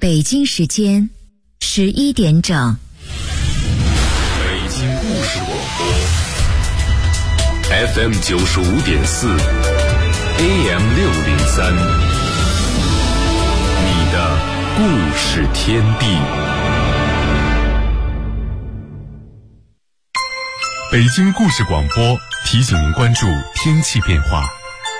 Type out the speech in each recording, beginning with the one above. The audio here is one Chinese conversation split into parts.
北京时间11点整。 北京故事广播 FM 95.4 AM 603，你的故事天地。北京故事广播提醒您关注天气变化。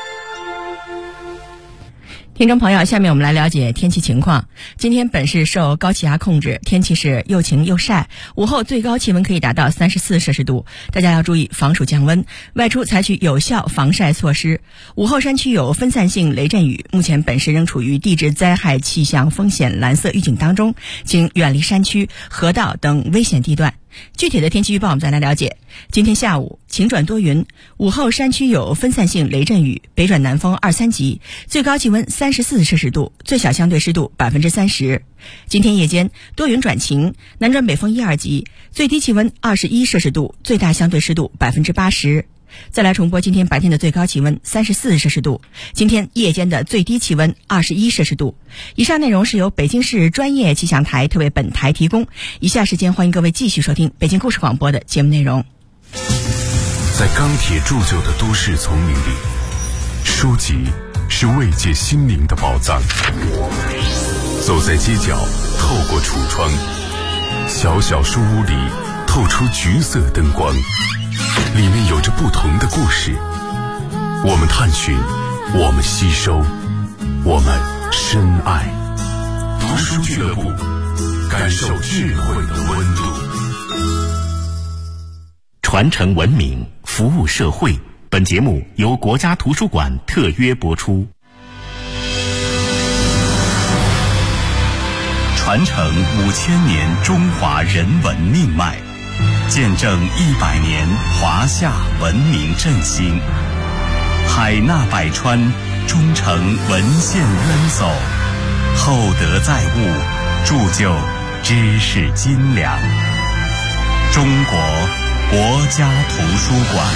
听众朋友，下面我们来了解天气情况。今天本市受高气压控制，天气是又晴又晒，午后最高气温可以达到34摄氏度，大家要注意防暑降温，外出采取有效防晒措施。午后山区有分散性雷阵雨，目前本市仍处于地质灾害气象风险蓝色预警当中，请远离山区、河道等危险地段。具体的天气预报我们再来了解。今天下午晴转多云，午后山区有分散性雷阵雨，北转南风2、3级，最高气温34摄氏度，最小相对湿度30%。今天夜间多云转晴，南转北风1、2级，最低气温21摄氏度，最大相对湿度80%。再来重播今天白天的最高气温34摄氏度，今天夜间的最低气温21摄氏度。以上内容是由北京市专业气象台特为本台提供。以下时间欢迎各位继续收听北京故事广播的节目内容。 在钢铁铸就的都市丛林里，书籍是慰藉心灵的宝藏。走在街角，透过橱窗，小小书屋里透出橘色灯光，里面有着不同的故事。我们探寻，我们吸收，我们深爱。读书俱乐部，感受智慧的温度。 传承文明，服务社会。本节目由国家图书馆特约播出。传承5000年中华人文命脉，见证100年华夏文明振兴。海纳百川，忠诚文献渊薮，厚德载物，铸就知识斤两。中国国家图书馆。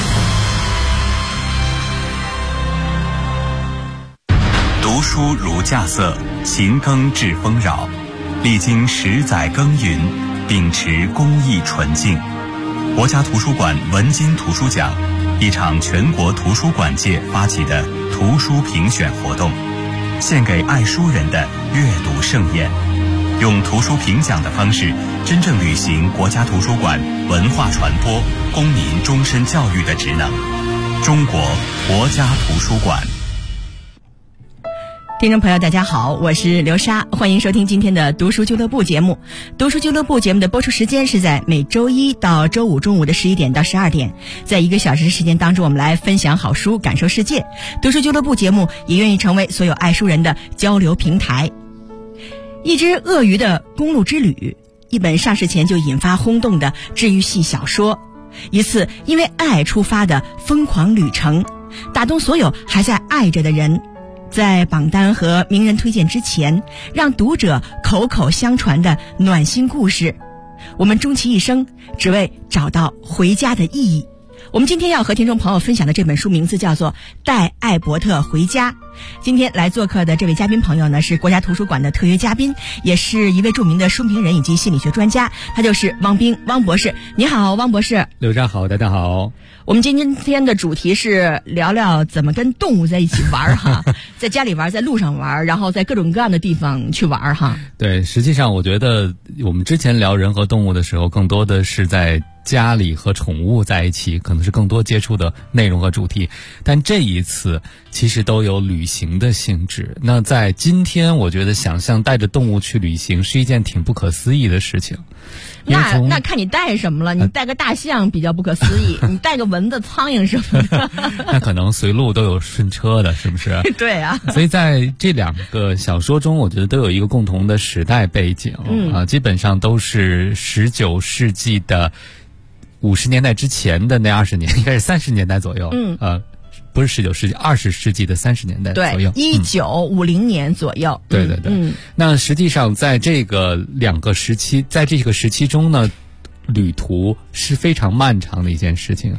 读书如稼穑，勤耕致丰饶。历经10载耕耘，秉持公益纯净，国家图书馆文津图书奖，一场全国图书馆界发起的图书评选活动，献给爱书人的阅读盛宴，用图书评奖的方式，真正履行国家图书馆文化传播、公民终身教育的职能。中国国家图书馆。 听众朋友大家好，我是刘莎，欢迎收听今天的读书俱乐部节目。读书俱乐部节目的播出时间是在每周一到周五中午的11点到12点，在1个小时的时间当中，我们来分享好书，感受世界。读书俱乐部节目也愿意成为所有爱书人的交流平台。一只鳄鱼的公路之旅，一本上市前就引发轰动的治愈系小说，一次因为爱出发的疯狂旅程，打动所有还在爱着的人。在榜单和名人推荐之前，让读者口口相传的暖心故事，我们终其一生只为找到回家的意义。我们今天要和听众朋友分享的这本书名字叫做《带艾伯特回家》。今天来做客的这位嘉宾朋友呢，是国家图书馆的特约嘉宾，也是一位著名的书评人以及心理学专家，他就是汪冰，汪博士。你好，汪博士。 刘莎好，大家好。 我们今天的主题是聊聊怎么跟动物在一起玩哈，在家里玩，在路上玩，然后在各种各样的地方去玩哈。 对，实际上我觉得我们之前聊人和动物的时候，更多的是在家里和宠物在一起，可能是更多接触的内容和主题，但这一次其实都有旅行的性质。那在今天，我觉得想象带着动物去旅行是一件挺不可思议的事情。 那看你带什么了，你带个大象比较不可思议，你带个蚊子、苍蝇什么的那可能随路都有顺车的，是不是？ 对啊。 所以在这2个小说中，我觉得都有一个共同的时代背景，基本上都是19世纪的50年代之前的那20年，应该是30年代左右。不是19世纪，20世纪的30年代左右， 对，1950年左右。 对对对。那实际上在这个2个时期，在这个时期中呢，旅途是非常漫长的一件事情。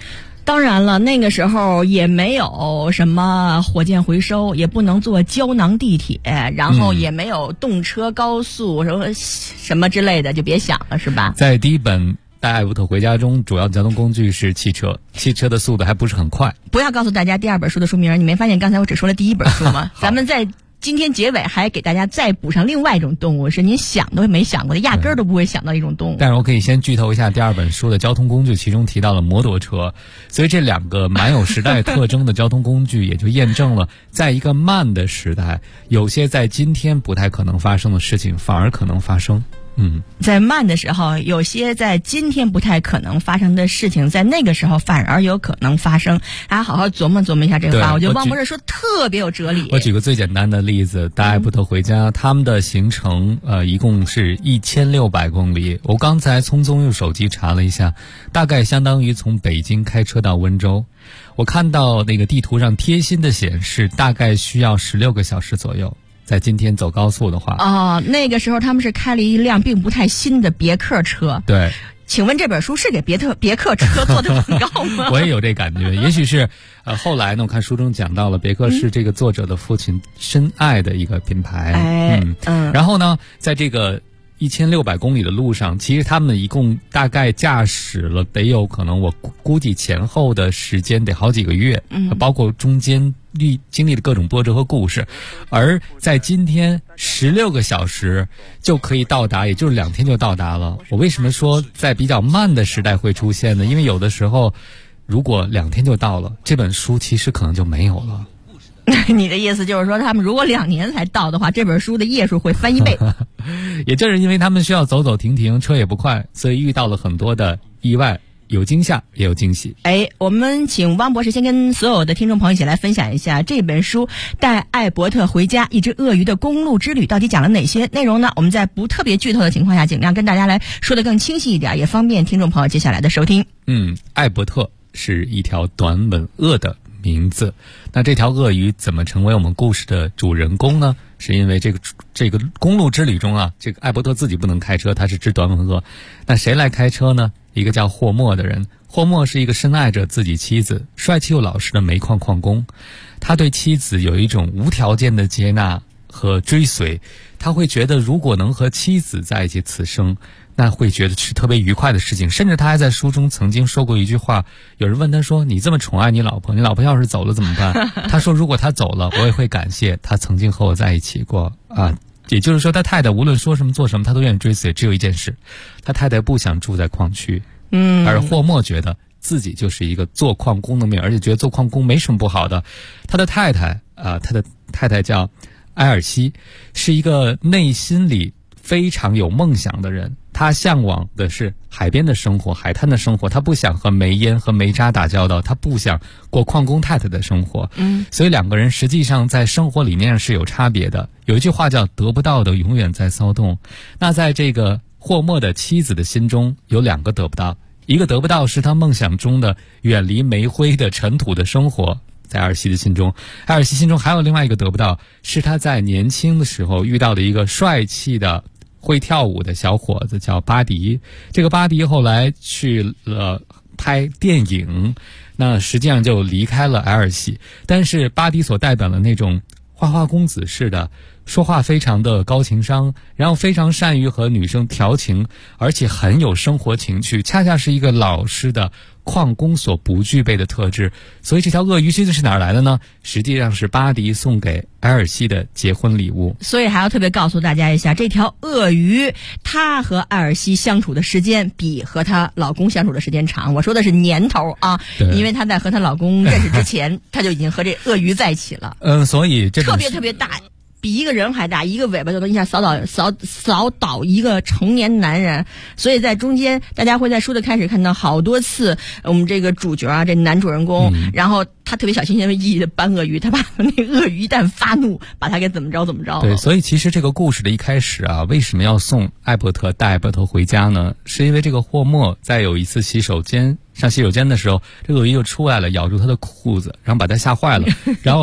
当然了，那个时候也没有什么火箭回收，也不能坐胶囊地铁，然后也没有动车高速什么之类的，就别想了，是吧？ 在第一本带艾伯特回家中，主要的交通工具是汽车，汽车的速度还不是很快。 不要告诉大家第二本书的书名，你没发现刚才我只说了第一本书吗？咱们在今天结尾还给大家再补上另外一种动物，是您想都没想过的，压根儿都不会想到一种动物。 但是我可以先剧透一下第二本书的交通工具，其中提到了摩托车，所以这两个蛮有时代特征的交通工具，也就验证了，在一个慢的时代，有些在今天不太可能发生的事情，反而可能发生。 在慢的时候，有些在今天不太可能发生的事情，在那个时候反而有可能发生。大家好好琢磨琢磨一下这个话，我觉得汪博士说特别有哲理。 我举个最简单的例子，带艾伯特回家，他们的行程一共是1600公里。我刚才匆匆用手机查了一下，大概相当于从北京开车到温州。我看到那个地图上贴心的显示，大概需要16个小时左右。在今天走高速的话， 那个时候他们是开了一辆并不太新的别克车。 对， 请问这本书是给别克车做的广告吗？ 我也有这感觉，也许是后来呢，我看书中讲到了别克是这个作者的父亲深爱的一个品牌。然后呢，在这个1600公里的路上，其实他们一共大概驾驶了得有可能我估计前后的时间得好几个月，包括中间经历的各种波折和故事。而在今天16个小时就可以到达，也就是2天就到达了。我为什么说在比较慢的时代会出现呢？因为有的时候如果2天就到了，这本书其实可能就没有了。 你的意思就是说，他们如果2年才到的话，这本书的页数会翻1倍。 也正是因为他们需要走走停停，车也不快，所以遇到了很多的意外，有惊吓也有惊喜。 我们请汪博士先跟所有的听众朋友一起来分享一下这本书《带艾伯特回家：一只鳄鱼的公路之旅》到底讲了哪些内容呢？我们在不特别剧透的情况下，尽量跟大家来说得更清晰一点，也方便听众朋友接下来的收听。 艾伯特是一条短吻鳄的名字。那这条鳄鱼怎么成为我们故事的主人公呢？是因为这个公路之旅中啊，这个艾伯特自己不能开车，他是只短吻鳄。那谁来开车呢？一个叫霍默的人。霍默是一个深爱着自己妻子、帅气又老实的煤矿矿工。他对妻子有一种无条件的接纳和追随。他会觉得如果能和妻子在一起此生，那会觉得是特别愉快的事情。甚至他还在书中曾经说过一句话，有人问他说，你这么宠爱你老婆，你老婆要是走了怎么办？他说，如果她走了，我也会感谢她曾经和我在一起过啊。也就是说，他太太无论说什么做什么，他都愿意追随。只有一件事，他太太不想住在矿区。而霍默觉得自己就是一个做矿工的命，而且觉得做矿工没什么不好的。他的太太叫埃尔西，是一个内心里非常有梦想的人。他向往的是海边的生活，海滩的生活。他不想和煤烟和煤渣打交道，他不想过矿工太太的生活。所以两个人实际上在生活理念上是有差别的。有一句话叫得不到的永远在骚动。那在这个霍默的妻子的心中有2个得不到，一个得不到是他梦想中的远离煤灰的尘土的生活，在埃尔西的心中。埃尔西心中还有另外一个得不到，是他在年轻的时候遇到的一个帅气的会跳舞的小伙子，叫巴迪。这个巴迪后来去了拍电影，那实际上就离开了埃尔西。但是巴迪所代表的那种花花公子式的，说话非常的高情商，然后非常善于和女生调情，而且很有生活情趣，恰恰是一个老实的矿工所不具备的特质。所以这条鳄鱼究竟是哪儿来的呢？实际上是巴迪送给埃尔西的结婚礼物。 所以还要特别告诉大家一下，这条鳄鱼她和埃尔西相处的时间比和她老公相处的时间长。我说的是年头啊，因为她在和她老公认识之前她就已经和这鳄鱼在一起了。 所以这特别大，比一个人还大，一个尾巴就能一下扫倒一个成年男人。所以在中间大家会在书的开始看到好多次我们这个主角啊，这男主人公，然后他特别小心翼翼的搬鳄鱼，他怕那个鳄鱼一旦发怒把他给怎么着。 对，所以其实这个故事的一开始啊，为什么要送带艾伯特回家呢？是因为这个霍默在有一次上洗手间的时候，这个鳄鱼就出来了，咬住他的裤子，然后把他吓坏了。然后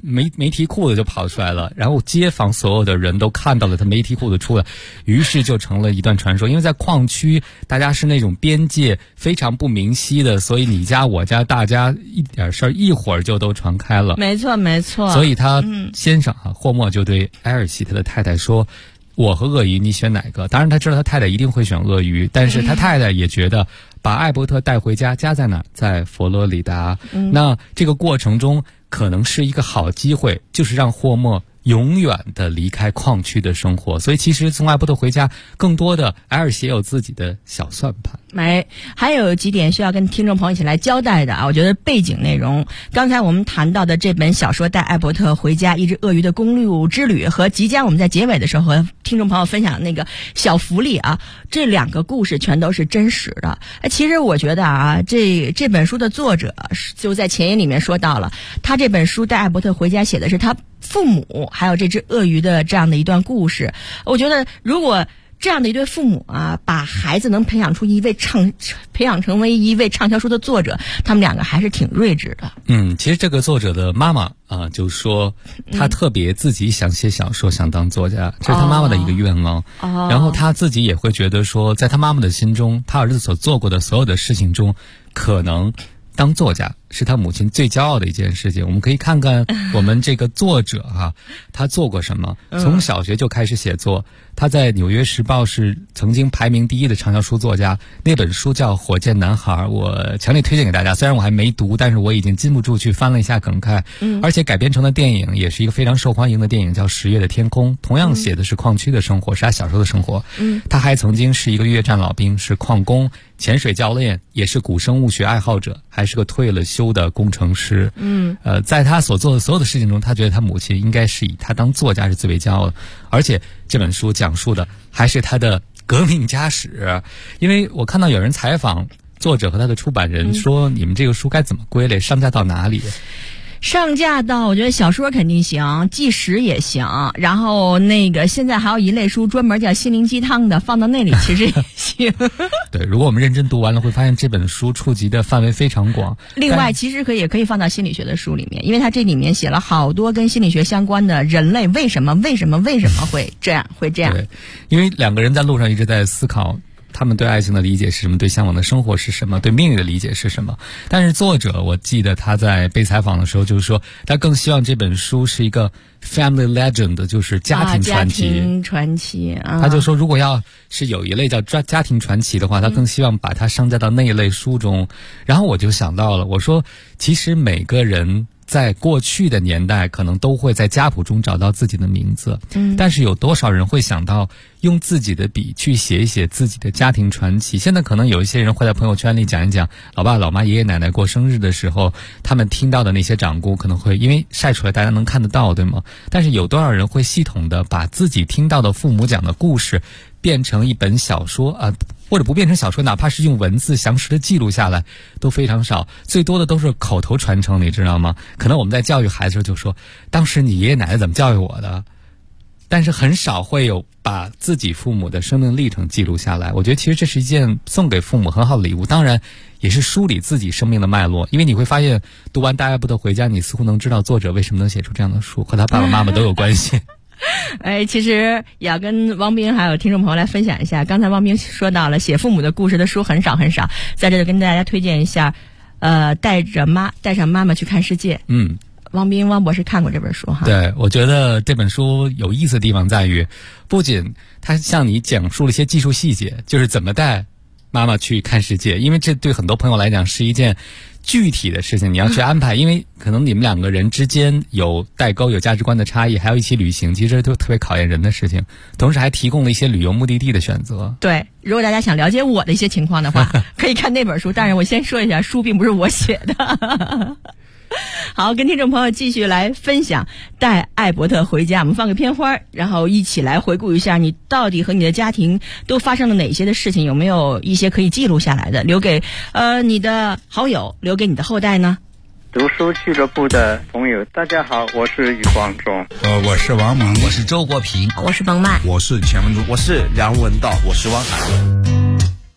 没提裤子就跑出来了，然后街坊所有的人都看到了他没提裤子出来，于是就成了一段传说。因为在矿区，大家是那种边界非常不明晰的，所以你家我家大家一点事儿一会儿就都传开了。 没错没错。 所以他先生霍默就对埃尔西他的太太说，我和鳄鱼你选哪个？当然他知道他太太一定会选鳄鱼，但是他太太也觉得把艾伯特带回家，家在哪？在佛罗里达。那这个过程中可能是一个好机会，就是让霍默永远的离开矿区的生活。所以其实从艾伯特回家，更多的埃尔西也有自己的小算盘。 还有几点需要跟听众朋友一起来交代的啊。我觉得背景内容，刚才我们谈到的这本小说《带艾伯特回家：一只鳄鱼的公路之旅》和即将我们在结尾的时候和听众朋友分享的那个小福利啊，这两个故事全都是真实的。其实我觉得啊，这本书的作者就在前言里面说到了，他这本书《带艾伯特回家》写的是他父母还有这只鳄鱼的这样的一段故事。我觉得如果这样的一对父母啊，把孩子能培养成为一位畅销书的作者，他们两个还是挺睿智的。 其实这个作者的妈妈啊，就说他特别自己想写小说，想当作家，这是他妈妈的一个愿望。然后他自己也会觉得说，在他妈妈的心中，他儿子所做过的所有的事情中，可能当作家是他母亲最骄傲的一件事情。我们可以看看我们这个作者他做过什么。从小学就开始写作，他在《纽约时报》是曾经排名第1的畅销书作家。那本书叫《火箭男孩》，我强烈推荐给大家。虽然我还没读，但是我已经禁不住去翻了一下梗概。而且改编成的电影也是一个非常受欢迎的电影，叫《10月的天空》，同样写的是矿区的生活，是他小时候的生活。他还曾经是一个越战老兵，是矿工、潜水教练，也是古生物学爱好者，还是个退了休的工程师。在他所做的所有的事情中，他觉得他母亲应该是以他当作家是最为骄傲的。而且这本书讲述的还是他的革命家史。因为我看到有人采访作者和他的出版人说，你们这个书该怎么归类，上架到哪里？ 上架到我觉得小说肯定行，纪实也行，然后现在还有一类书专门叫心灵鸡汤的，放到那里其实也行。 对，如果我们认真读完了，会发现这本书触及的范围非常广。 另外其实也可以放到心理学的书里面，因为它这里面写了好多跟心理学相关的，人类为什么会这样。 对，因为两个人在路上一直在思考他们对爱情的理解是什么，对向往的生活是什么，对命运的理解是什么。但是作者，我记得他在被采访的时候就是说，他更希望这本书是一个 family legend， 就是家庭传奇。 家庭传奇。 他就说，如果要是有一类叫家庭传奇的话，他更希望把它上架到那一类书中。然后我就想到了，我说，其实每个人在过去的年代可能都会在家谱中找到自己的名字，但是有多少人会想到用自己的笔去写一写自己的家庭传奇？现在可能有一些人会在朋友圈里讲一讲老爸老妈爷爷奶奶过生日的时候他们听到的那些掌故，可能会因为晒出来大家能看得到，对吗？但是有多少人会系统的把自己听到的父母讲的故事变成一本小说或者不变成小说，哪怕是用文字详实的记录下来都非常少，最多的都是口头传承，你知道吗？可能我们在教育孩子的时候就说，当时你爷爷奶奶怎么教育我的，但是很少会有把自己父母的生命历程记录下来。我觉得其实这是一件送给父母很好的礼物，当然也是梳理自己生命的脉络。因为你会发现读完《带艾伯特回家》，你似乎能知道作者为什么能写出这样的书，和他爸爸妈妈都有关系。 其实也要跟汪斌还有听众朋友来分享一下，刚才汪斌说到了写父母的故事的书很少，在这里跟大家推荐一下带上妈妈去看世界。汪博士看过这本书哈。 对，我觉得这本书有意思的地方在于，不仅他向你讲述了一些技术细节，就是怎么带妈妈去看世界，因为这对很多朋友来讲是一件具体的事情，你要去安排，因为可能你们两个人之间有代沟，有价值观的差异，还要一起旅行，其实都特别考验人的事情。同时还提供了一些旅游目的地的选择。 对，如果大家想了解我的一些情况的话，可以看那本书。当然我先说一下，书并不是我写的。好，跟听众朋友继续来分享带艾伯特回家，我们放个片花，然后一起来回顾一下你到底和你的家庭都发生了哪些的事情，有没有一些可以记录下来的，留给你的好友，留给你的后代呢？ 读书俱乐部的朋友大家好，我是余光中。 我是王蒙， 我是周国平， 我是冯曼， 我是钱文忠， 我是梁文道，我是汪涵。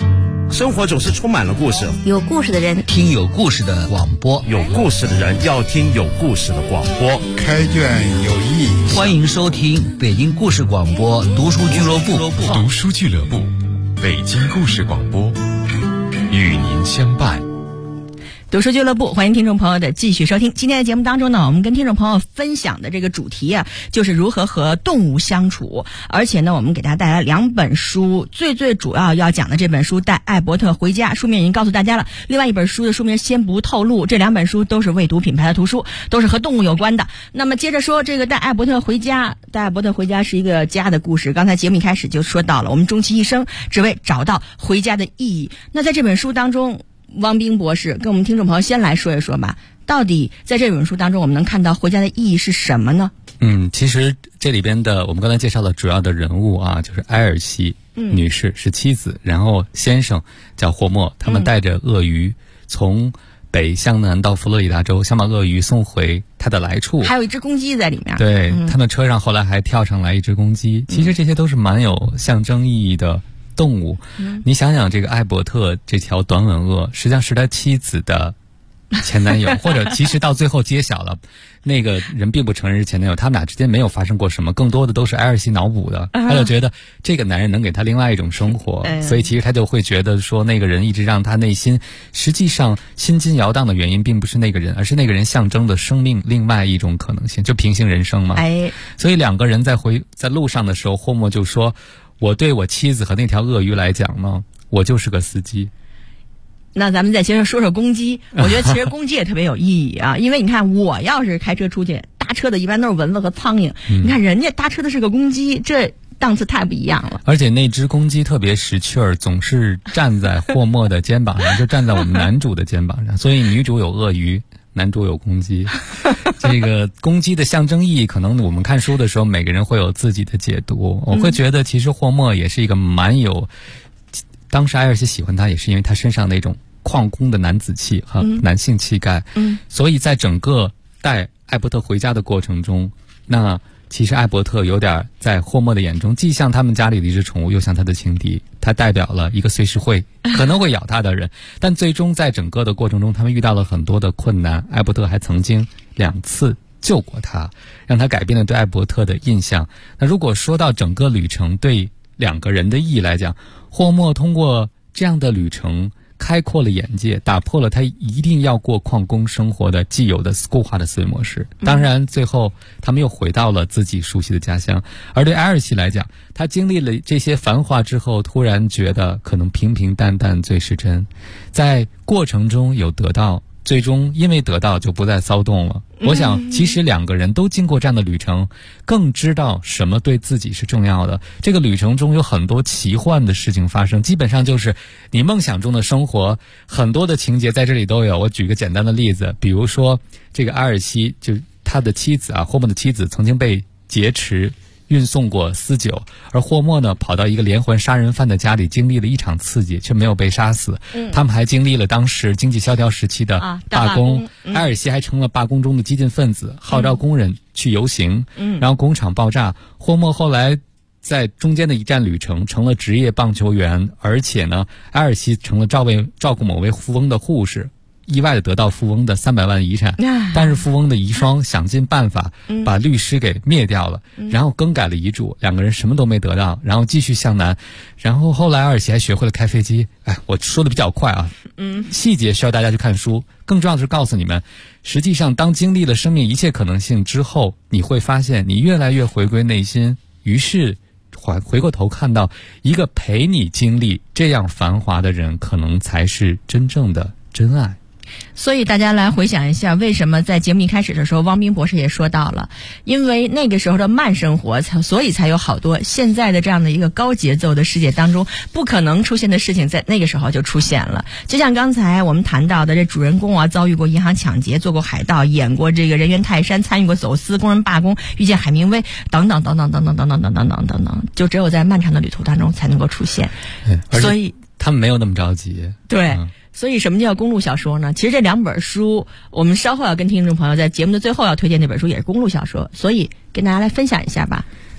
生活总是充满了故事， 有故事的人听有故事的广播， 有故事的人要听有故事的广播。 开卷有益， 欢迎收听北京故事广播读书俱乐部。 读书俱乐部，北京故事广播，与您相伴。 读书俱乐部，欢迎听众朋友的继续收听。今天的节目当中呢，我们跟听众朋友分享的这个主题啊，就是如何和动物相处。而且呢，我们给大家带来2本书，最主要要讲的这本书《带艾伯特回家》，书名已经告诉大家了。另外一本书的书名先不透露。这2本书都是未读品牌的图书，都是和动物有关的。那么接着说这个《带艾伯特回家》，《带艾伯特回家》是一个家的故事。刚才节目一开始就说到了，我们终其一生只为找到回家的意义。那在这本书当中，汪冰博士跟我们听众朋友先来说一说吧，到底在这本书当中我们能看到回家的意义是什么呢？ 其实这里边的我们刚才介绍的主要的人物啊，就是埃尔西女士是妻子，然后先生叫霍默，他们带着鳄鱼从北向南到佛罗里达州，想把鳄鱼送回它的来处。 还有一只公鸡在里面。 对，他们车上后来还跳上来一只公鸡。其实这些都是蛮有象征意义的动物。你想想，这个艾伯特这条短吻鳄实际上是他妻子的前男友，或者其实到最后揭晓了那个人并不承认是前男友，他们俩之间没有发生过什么，更多的都是埃尔西脑补的。他就觉得这个男人能给他另外一种生活，所以其实他就会觉得说那个人一直让他内心实际上心惊摇荡的原因并不是那个人，而是那个人象征的生命另外一种可能性，就平行人生嘛。所以2个人在路上的时候，霍默就说，我对我妻子和那条鳄鱼来讲呢，我就是个司机。 那咱们再接着说说公鸡。我觉得其实公鸡也特别有意义啊，因为你看我要是开车出去，搭车的一般都是蚊子和苍蝇，你看人家搭车的是个公鸡，这档次太不一样了。 而且那只公鸡特别识趣儿，总是站在霍默的肩膀上，就站在我们男主的肩膀上，所以女主有鳄鱼，男主有公鸡。这个公鸡的象征意义，可能我们看书的时候每个人会有自己的解读。我会觉得其实霍默也是一个蛮有，当时埃尔西喜欢他也是因为他身上那种矿工的男子气和男性气概。所以在整个带艾伯特回家的过程中，那其实艾伯特有点在霍默的眼中既像他们家里的一只宠物，又像他的情敌。他代表了一个随时可能会咬他的人，但最终在整个的过程中他们遇到了很多的困难。艾伯特还曾经2次救过他，让他改变了对艾伯特的印象。那如果说到整个旅程对2个人的意义来讲，霍默通过这样的旅程开阔了眼界，打破了他一定要过矿工生活的既有的固化的思维模式。当然最后他们又回到了自己熟悉的家乡。而对埃尔西来讲，他经历了这些繁华之后，突然觉得可能平平淡淡最是真，在过程中有得到，最终因为得到就不再骚动了。我想其实2个人都经过这样的旅程，更知道什么对自己是重要的。这个旅程中有很多奇幻的事情发生，基本上就是你梦想中的生活，很多的情节在这里都有。我举个简单的例子，比如说这个阿尔西，就是他的妻子啊，霍默的妻子曾经被劫持运送过私酒，而霍默呢跑到一个连环杀人犯的家里，经历了一场刺激，却没有被杀死。他们还经历了当时经济萧条时期的罢工，埃尔西还成了罢工中的激进分子，号召工人去游行，然后工厂爆炸。霍默后来在中间的一站旅程成了职业棒球员，而且呢埃尔西成了照顾某位富翁的护士，意外的得到富翁的300万遗产，但是富翁的遗孀想尽办法把律师给灭掉了，然后更改了遗嘱，2个人什么都没得到，然后继续向南。然后后来阿尔西还学会了开飞机。我说的比较快啊，细节需要大家去看书。更重要的是告诉你们，实际上当经历了生命一切可能性之后，你会发现你越来越回归内心，于是回过头看到一个陪你经历这样繁华的人，可能才是真正的真爱。 所以大家来回想一下，为什么在节目一开始的时候，汪冰博士也说到了，因为那个时候的慢生活，所以才有好多现在的这样的一个高节奏的世界当中不可能出现的事情，在那个时候就出现了。就像刚才我们谈到的，这主人公啊，遭遇过银行抢劫，做过海盗，演过这个人猿泰山，参与过走私，工人罢工，遇见海明威，等等等等等等等等等等等等等，就只有在漫长的旅途当中才能够出现。所以他们没有那么着急。 对。所以什么叫公路小说呢？其实这2本书我们稍后要跟听众朋友在节目的最后要推荐那本书也是公路小说，所以跟大家来分享一下吧。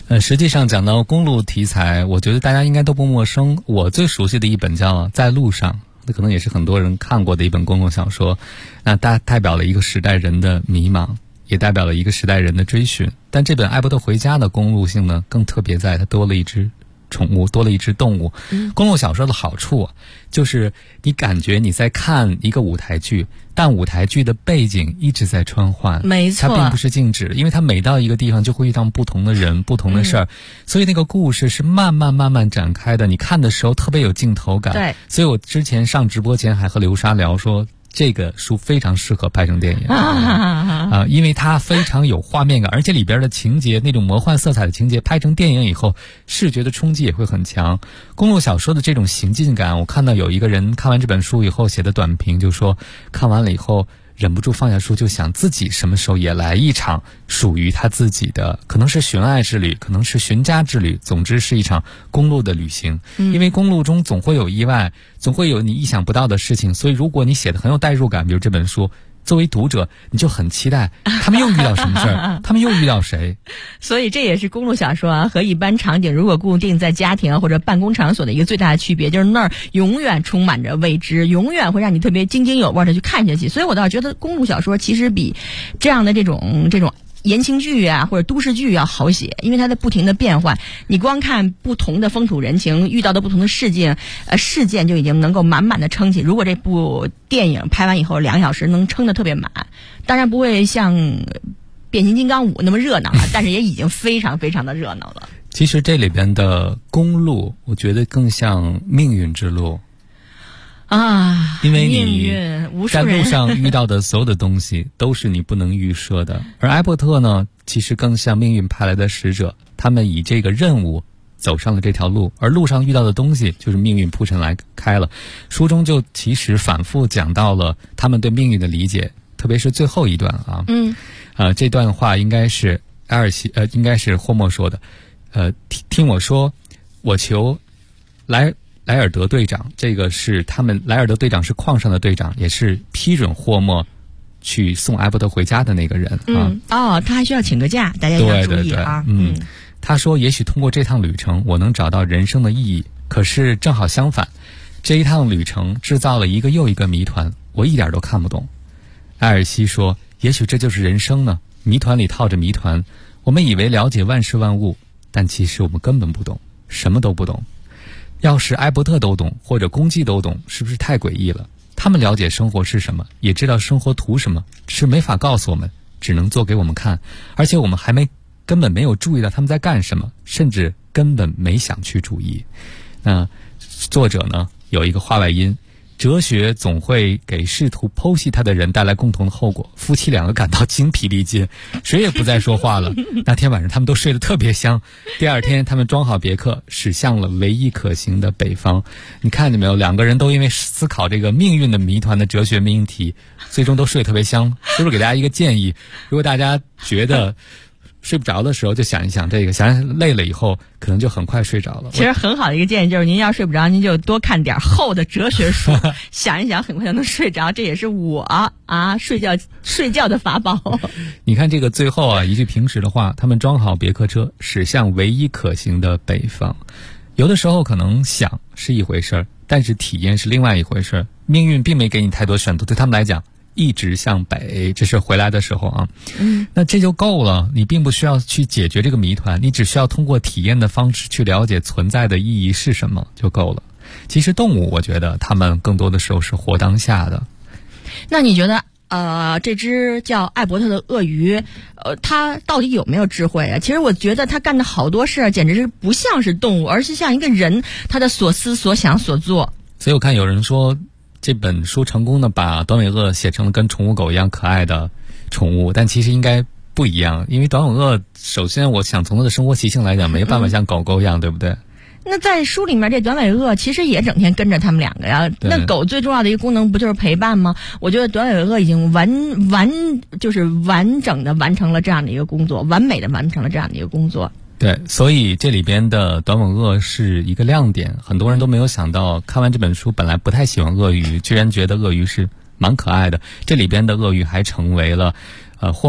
实际上讲到公路题材，我觉得大家应该都不陌生。我最熟悉的一本叫《在路上》，那可能也是很多人看过的一本公路小说。那代表了一个时代人的迷茫，也代表了一个时代人的追寻。但这本《艾伯特回家》的公路性呢，更特别在它多了一只宠物，多了一只动物。公路小说的好处就是你感觉你在看一个舞台剧，但舞台剧的背景一直在穿换， 没错， 它并不是静止，因为它每到一个地方就会遇到不同的人、不同的事儿，所以那个故事是慢慢展开的。你看的时候特别有镜头感。 对， 所以我之前上直播前还和刘莎聊说，这个书非常适合拍成电影因为它非常有画面感，而且里边的情节那种魔幻色彩的情节拍成电影以后，视觉的冲击也会很强。公路小说的这种行进感，我看到有一个人看完这本书以后写的短评，就说看完了以后忍不住放下书，就想自己什么时候也来一场属于他自己的，可能是寻爱之旅，可能是寻家之旅，总之是一场公路的旅行。因为公路中总会有意外，总会有你意想不到的事情，所以如果你写的很有代入感，比如这本书，作为读者你就很期待他们又遇到什么事儿他们又遇到谁。 所以这也是公路小说和一般场景如果固定在家庭或者办公场所的一个最大的区别，就是那儿永远充满着未知，永远会让你特别津津有味的去看下去。所以我倒觉得公路小说其实比这样的这种言情剧啊或者都市剧要好写，因为它在不停的变换，你光看不同的风土人情遇到的不同的事件就已经能够满满的撑起。如果这部电影拍完以后2小时能撑得特别满，当然不会像变形金刚5那么热闹了但是也已经非常非常的热闹了。 其实这里边的公路我觉得更像命运之路因为你在路上遇到的所有的东西都是你不能预设的。而艾伯特呢，其实更像命运派来的使者，他们以这个任务走上了这条路，而路上遇到的东西就是命运铺陈来开了。书中就其实反复讲到了他们对命运的理解，特别是最后一段这段话应该是应该是霍默说的。听我说，我求莱尔德队长，这个是莱尔德队长是矿上的队长，也是批准霍默去送艾伯特回家的那个人他还需要请个假，大家要注意他说也许通过这趟旅程我能找到人生的意义，可是正好相反，这一趟旅程制造了一个又一个谜团，我一点都看不懂。埃尔西说也许这就是人生呢，谜团里套着谜团，我们以为了解万事万物，但其实我们根本不懂，什么都不懂。要是艾伯特都懂，或者公鸡都懂，是不是太诡异了？他们了解生活是什么，也知道生活图什么，只是没法告诉我们，只能做给我们看，而且我们根本没有注意到他们在干什么，甚至根本没想去注意。那作者呢有一个话外音，哲学总会给试图剖析它的人带来共同的后果。夫妻2个感到精疲力尽，谁也不再说话了。那天晚上他们都睡得特别香。第二天他们装好别克，驶向了唯一可行的北方。你看见没有，2个人都因为思考这个命运的谜团的哲学命题，最终都睡得特别香。是不是给大家一个建议，如果大家觉得睡不着的时候就想一想这个，想累了以后可能就很快睡着了。 其实很好的一个建议就是您要睡不着，您就多看点厚的哲学书想一想很快就能睡着，这也是我睡觉的法宝。 你看这个最后一句平时的话，他们装好别克车，驶向唯一可行的北方。有的时候可能想是一回事儿，但是体验是另外一回事儿。命运并没给你太多选择，对他们来讲一直向北，这是回来的时候那这就够了。你并不需要去解决这个谜团，你只需要通过体验的方式去了解存在的意义是什么就够了。其实动物我觉得他们更多的时候是活当下的。 那你觉得这只叫艾伯特的鳄鱼它到底有没有智慧啊？其实我觉得它干的好多事简直是不像是动物，而是像一个人，他的所思所想所做。 所以我看有人说这本书成功的把短尾鳄写成了跟宠物狗一样可爱的宠物，但其实应该不一样。因为短尾鳄首先我想从它的生活习性来讲没办法像狗狗一样对不对？ 那在书里面这短尾鳄其实也整天跟着他们2个呀。那狗最重要的一个功能不就是陪伴吗？我觉得短尾鳄已经就是完整的完成了这样的一个工作，完美的完成了这样的一个工作。 对，所以这里边的短尾鳄是一个亮点，很多人都没有想到，看完这本书本来不太喜欢鳄鱼，居然觉得鳄鱼是蛮可爱的。这里边的鳄鱼还成为了霍默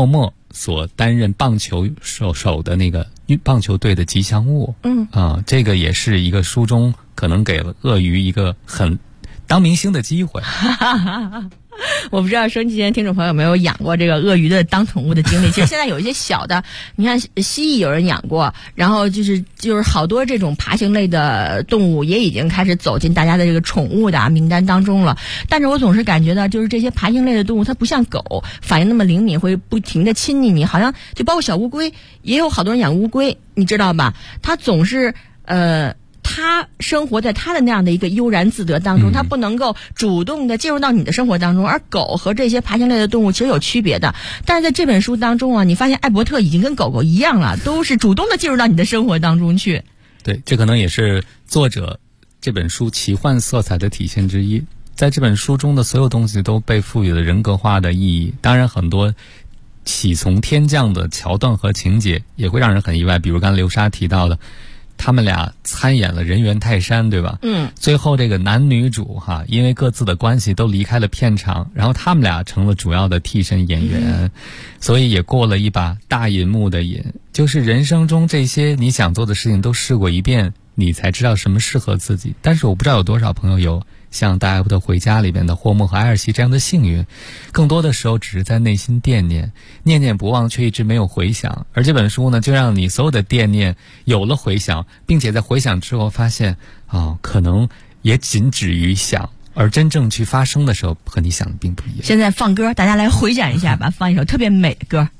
所担任棒球手的那个棒球队的吉祥物。这个也是一个书中可能给了鳄鱼一个很当明星的机会。 我不知道收音机前听众朋友有没有养过这个鳄鱼的当宠物的经历。其实现在有一些小的，你看蜥蜴有人养过，然后就是好多这种爬行类的动物也已经开始走进大家的这个宠物的名单当中了。但是我总是感觉到，就是这些爬行类的动物，它不像狗反应那么灵敏，会不停的亲昵你，好像就包括小乌龟，也有好多人养乌龟，你知道吧？它总是他生活在他的那样的一个悠然自得当中，他不能够主动的进入到你的生活当中。而狗和这些爬行类的动物其实有区别的，但是在这本书当中啊，你发现艾伯特已经跟狗狗一样了，都是主动的进入到你的生活当中去。 对，这可能也是作者这本书奇幻色彩的体现之一。在这本书中的所有东西都被赋予了人格化的意义，当然很多喜从天降的桥段和情节也会让人很意外，比如刚才刘莎提到的，他们俩参演了人猿泰山，对吧？最后这个男女主因为各自的关系都离开了片场，然后他们俩成了主要的替身演员，所以也过了一把大银幕的瘾。就是人生中这些你想做的事情都试过一遍，你才知道什么适合自己。但是我不知道有多少朋友有像大艾伯特回家里边的霍莫和埃尔西这样的幸运，更多的时候只是在内心惦念，念念不忘，却一直没有回响。而这本书呢，就让你所有的惦念有了回响，并且在回响之后发现可能也仅止于想，而真正去发生的时候和你想的并不一样。 现在放歌，大家来回想一下吧，放一首特别美的歌。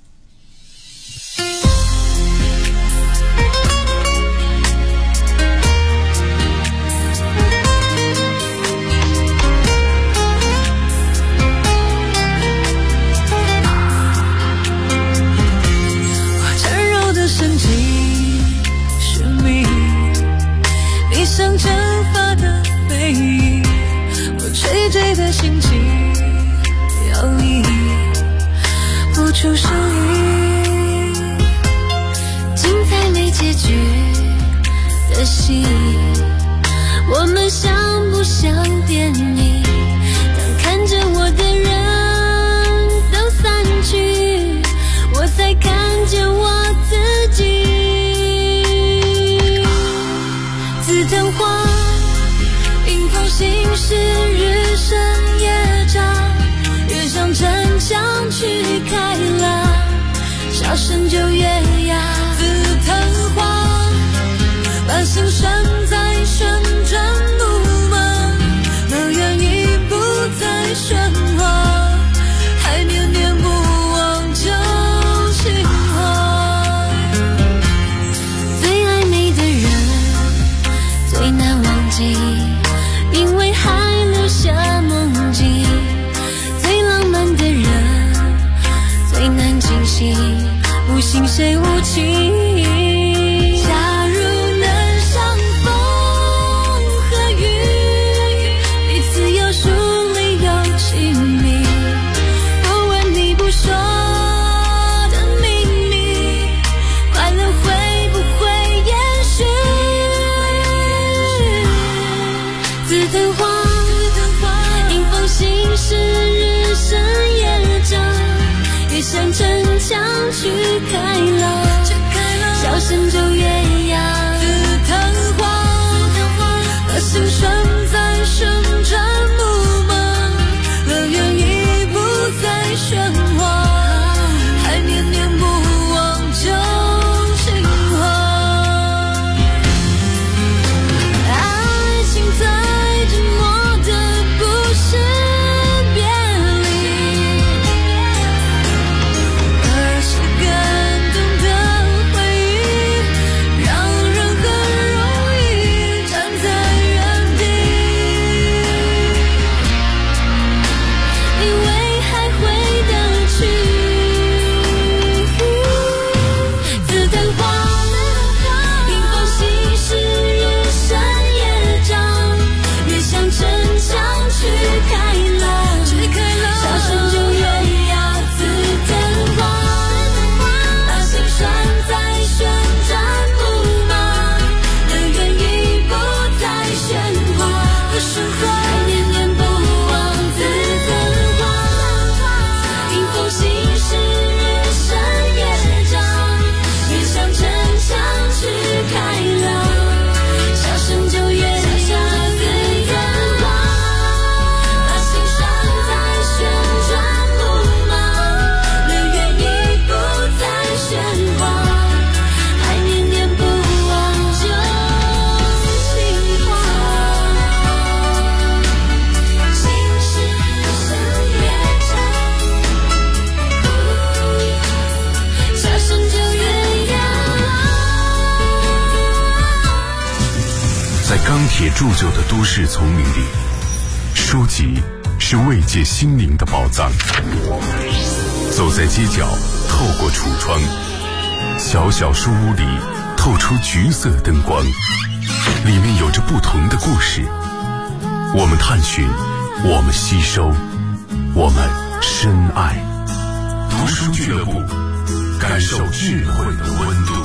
像蒸发的背影，我垂坠的心情摇曳不出声音，精彩没结局的戏，我们像不像电影？当看着我的人都散去，我才看见我自己。紫藤花迎风行驶，日升夜长，越向城墙去开朗，笑声就越哑。紫藤花把心拴在旋转木马，乐园已不再喧哗，还念念不忘旧情话。最爱你的人最难忘记，因为还留下梦境。最浪漫的人最难惊喜，不信谁无情。假如能相逢和雨，彼此有疏离有亲密，不问你不说的秘密，快乐会不会延续？紫藤花迎风行驶，日升夜长，越向城墙去开朗，笑声就越哑。紫藤花把心拴在旋转木马，乐园已不再喧哗，还念念不忘旧情话。爱情最折磨的不是别离，而是感动铁铸就的都市丛林里，书籍是慰藉心灵的宝藏。走在街角，透过橱窗，小小书屋里透出橘色灯光，里面有着不同的故事。我们探寻，我们吸收，我们深爱。读书俱乐部，感受智慧的温度。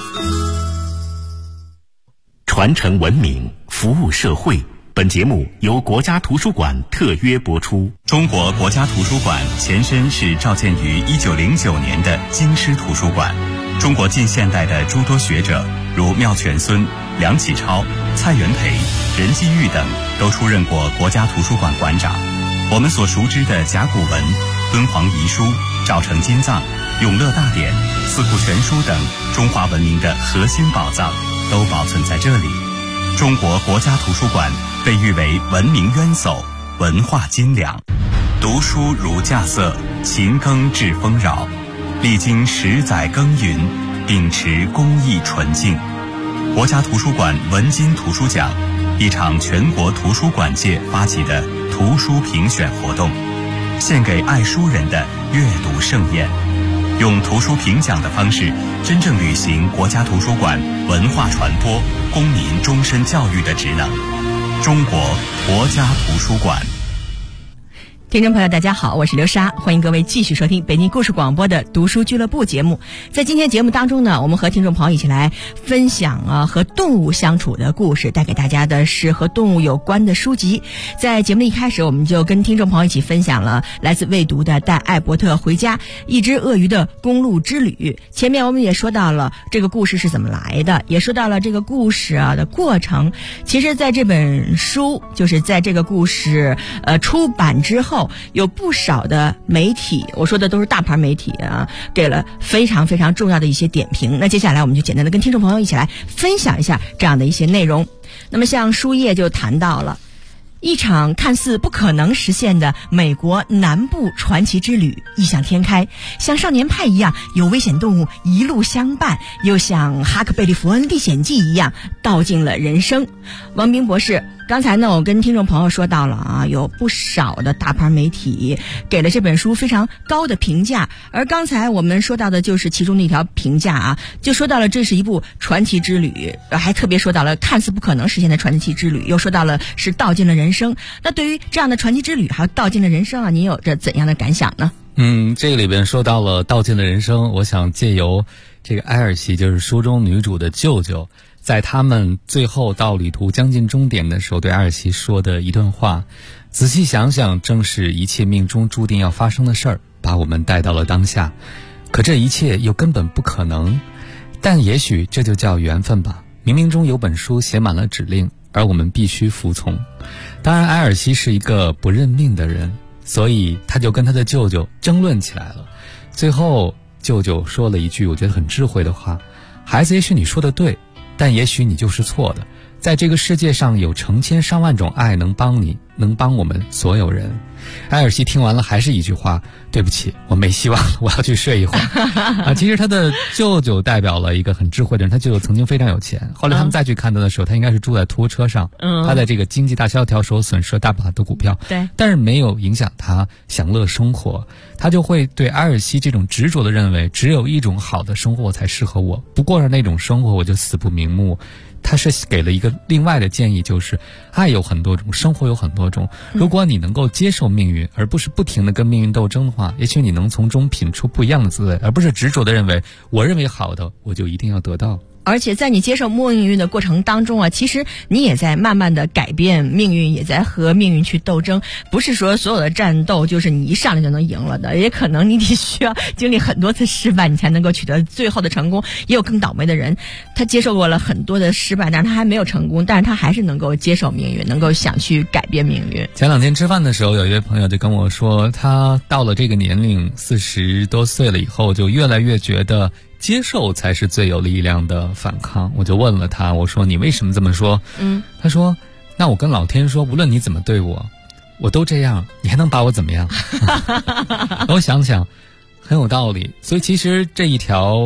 传承文明，服务社会。本节目由国家图书馆特约播出。 中国国家图书馆前身是召建于1909年的京师图书馆。中国近现代的诸多学者，如妙泉孙、梁启超、蔡元培、任继玉等，都出任过国家图书馆馆长。我们所熟知的甲骨文、敦煌遗书、赵城金藏、永乐大典、四库全书等中华文明的核心宝藏，都保存在这里。中国国家图书馆被誉为文明渊薮、文化金粮。读书如稼穑，勤耕致丰饶。历经10载耕耘，秉持公益纯净。国家图书馆文津图书奖，一场全国图书馆界发起的图书评选活动，献给爱书人的阅读盛宴。用图书评奖的方式，真正履行国家图书馆文化传播、公民终身教育的职能。中国国家图书馆。 听众朋友大家好，我是刘莎，欢迎各位继续收听北京故事广播的读书俱乐部节目。在今天节目当中呢，我们和听众朋友一起来分享和动物相处的故事，带给大家的是和动物有关的书籍。在节目的一开始，我们就跟听众朋友一起分享了来自魏读的《带艾伯特回家：一只鳄鱼的公路之旅》。前面我们也说到了这个故事是怎么来的，也说到了这个故事的过程。其实在这本书，就是在这个故事出版之后，有不少的媒体，我说的都是大牌媒体给了非常非常重要的一些点评。那接下来我们就简单的跟听众朋友一起来分享一下这样的一些内容。那么像书页就谈到了一场看似不可能实现的美国南部传奇之旅，异想天开，像少年派一样有危险动物一路相伴，又像哈克贝利弗恩历险记一样道尽了人生。王斌博士，刚才呢我跟听众朋友说到了有不少的大牌媒体给了这本书非常高的评价，而刚才我们说到的就是其中的一条评价就说到了这是一部传奇之旅，还特别说到了看似不可能实现的传奇之旅，又说到了是道尽了人生。那对于这样的传奇之旅还有道尽了人生您有着怎样的感想呢？ 这里边说到了道尽了人生，我想借由这个埃尔西，就是书中女主的舅舅，在他们最后到旅途将近终点的时候对埃尔西说的一段话，仔细想想，正是一切命中注定要发生的事儿把我们带到了当下，可这一切又根本不可能，但也许这就叫缘分吧。冥冥中有本书写满了指令，而我们必须服从。当然埃尔西是一个不认命的人，所以他就跟他的舅舅争论起来了。最后舅舅说了一句我觉得很智慧的话，孩子，也许你说的对，但也许你就是错的。在这个世界上有成千上万种爱能帮你，能帮我们所有人。埃尔西听完了还是一句话，对不起，我没希望了，我要去睡一会儿其实他的舅舅代表了一个很智慧的人，他舅舅曾经非常有钱，后来他们再去看他的时候，他应该是住在拖车上，他在这个经济大萧条时候损失了大把的股票，对，但是没有影响他享乐生活。他就会对埃尔西这种执着的认为，只有一种好的生活才适合我，不过是那种生活我就死不瞑目。他是给了一个另外的建议，就是爱有很多种，生活有很多种，如果你能够接受命运，而不是不停地跟命运斗争的话，也许你能从中品出不一样的滋味，而不是执着地认为我认为好的我就一定要得到。 而且在你接受命运的过程当中其实你也在慢慢的改变命运，也在和命运去斗争。不是说所有的战斗就是你一上来就能赢了的，也可能你得需要经历很多次失败，你才能够取得最后的成功。也有更倒霉的人，他接受过了很多的失败，但是他还没有成功，但是他还是能够接受命运，能够想去改变命运。 前两天吃饭的时候，有一位朋友就跟我说，他到了这个年龄40多岁了以后，就越来越觉得接受才是最有力量的反抗。我就问了他，我说你为什么这么说？他说那我跟老天说，无论你怎么对我，我都这样，你还能把我怎么样我想想很有道理。所以其实这一条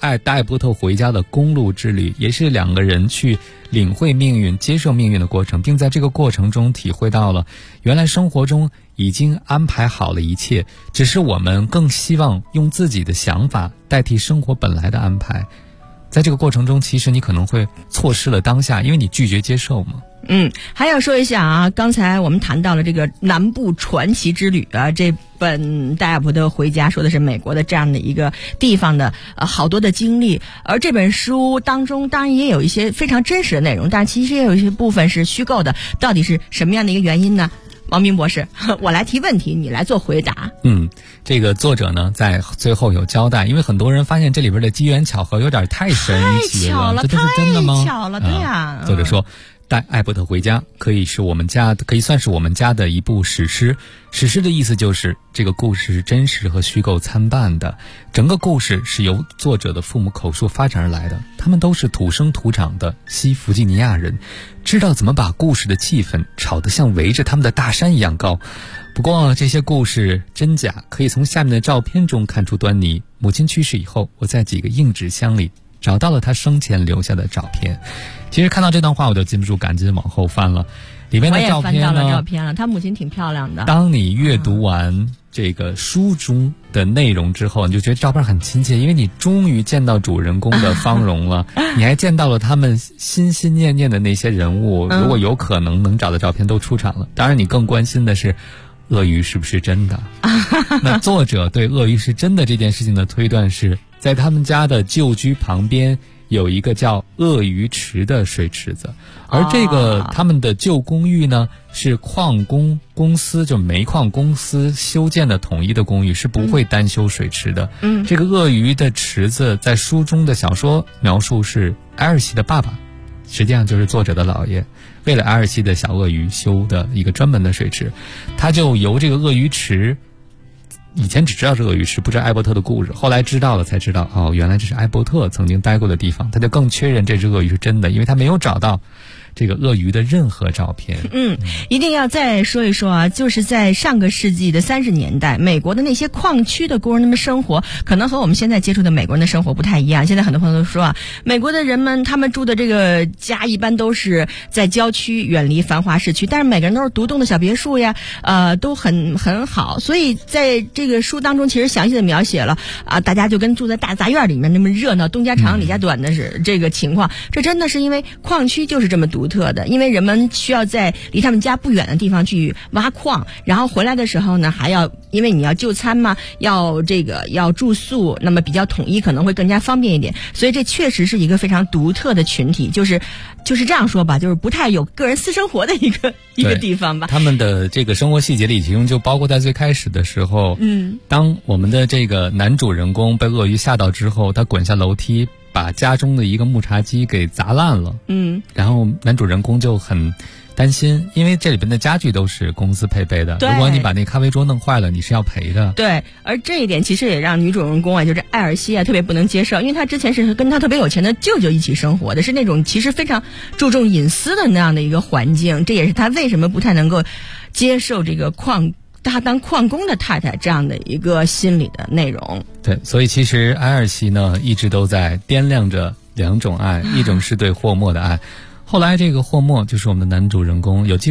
带艾伯特回家的公路之旅，也是两个人去领会命运、接受命运的过程，并在这个过程中体会到了原来生活中已经安排好了一切，只是我们更希望用自己的想法代替生活本来的安排。在这个过程中，其实你可能会错失了当下，因为你拒绝接受嘛。 还要说一下啊，刚才我们谈到了这个南部传奇之旅啊，这本戴艾伯特回家说的是美国的这样的一个地方的好多的经历，而这本书当中当然也有一些非常真实的内容，但其实也有一些部分是虚构的，到底是什么样的一个原因呢？王明博士，我来提问题，你来做回答。 这个作者呢在最后有交代，因为很多人发现这里边的机缘巧合有点太神奇了，这都是真的吗？ 太巧了，对呀。 作者说带艾伯特回家可以算是我们家的一部史诗。史诗的意思就是这个故事是真实和虚构参半的，整个故事是由作者的父母口述发展而来的，他们都是土生土长的西弗吉尼亚人，知道怎么把故事的气氛炒得像围着他们的大山一样高。不过这些故事真假可以从下面的照片中看出端倪。母亲去世以后，我在几个硬纸箱里找到了他生前留下的照片。其实看到这段话我就禁不住赶紧往后翻了，里面的照片呢， 我也翻到了照片了，他母亲挺漂亮的。 当你阅读完这个书中的内容之后，你就觉得照片很亲切，因为你终于见到主人公的芳容了，你还见到了他们心心念念的那些人物，如果有可能能找的照片都出场了。当然你更关心的是鳄鱼是不是真的。那作者对鳄鱼是真的这件事情的推断是，在他们家的旧居旁边有一个叫鳄鱼池的水池子，而这个他们的旧公寓呢是矿工公司，就煤矿公司修建的统一的公寓，是不会单修水池的。这个鳄鱼的池子在书中的小说描述是埃尔西的爸爸，实际上就是作者的姥爷，为了埃尔西的小鳄鱼修的一个专门的水池。他就由这个鳄鱼池，以前只知道是鳄鱼池，不知道艾伯特的故事，后来知道了才知道，原来这是艾伯特曾经待过的地方。他就更确认这只鳄鱼是真的，因为他没有找到这个鳄鱼的任何照片。 一定要再说一说啊，就是在上个世纪的30年代，美国的那些矿区的工人们生活可能和我们现在接触的美国人的生活不太一样。现在很多朋友都说啊，美国的人们他们住的这个家一般都是在郊区，远离繁华市区，但是每个人都是独栋的小别墅呀，都很好。所以在这个书当中其实详细的描写了大家就跟住在大杂院里面那么热闹，东家长李家短的是这个情况。这真的是因为矿区就是这么独特的，因为人们需要在离他们家不远的地方去挖矿，然后回来的时候呢还要，因为你要就餐嘛，要住宿，那么比较统一可能会更加方便一点，所以这确实是一个非常独特的群体，就是这样说吧，就是不太有个人私生活的一个地方吧。 他们的这个生活细节里，其中就包括在最开始的时候，当我们的这个男主人公被鳄鱼吓到之后，他滚下楼梯把家中的一个木茶几给砸烂了，然后男主人公就很担心，因为这里边的家具都是公司配备的，如果你把那咖啡桌弄坏了，你是要赔的。 对，而这一点其实也让女主人公就是艾尔西特别不能接受，因为她之前是跟她特别有钱的舅舅一起生活的，是那种其实非常注重隐私的那样的一个环境，这也是她为什么不太能够接受这个他当矿工的太太这样的一个心理的内容。 对，所以其实埃尔西呢一直都在掂量着两种爱，一种是对霍莫的爱。后来这个霍莫就是我们的男主人公，有机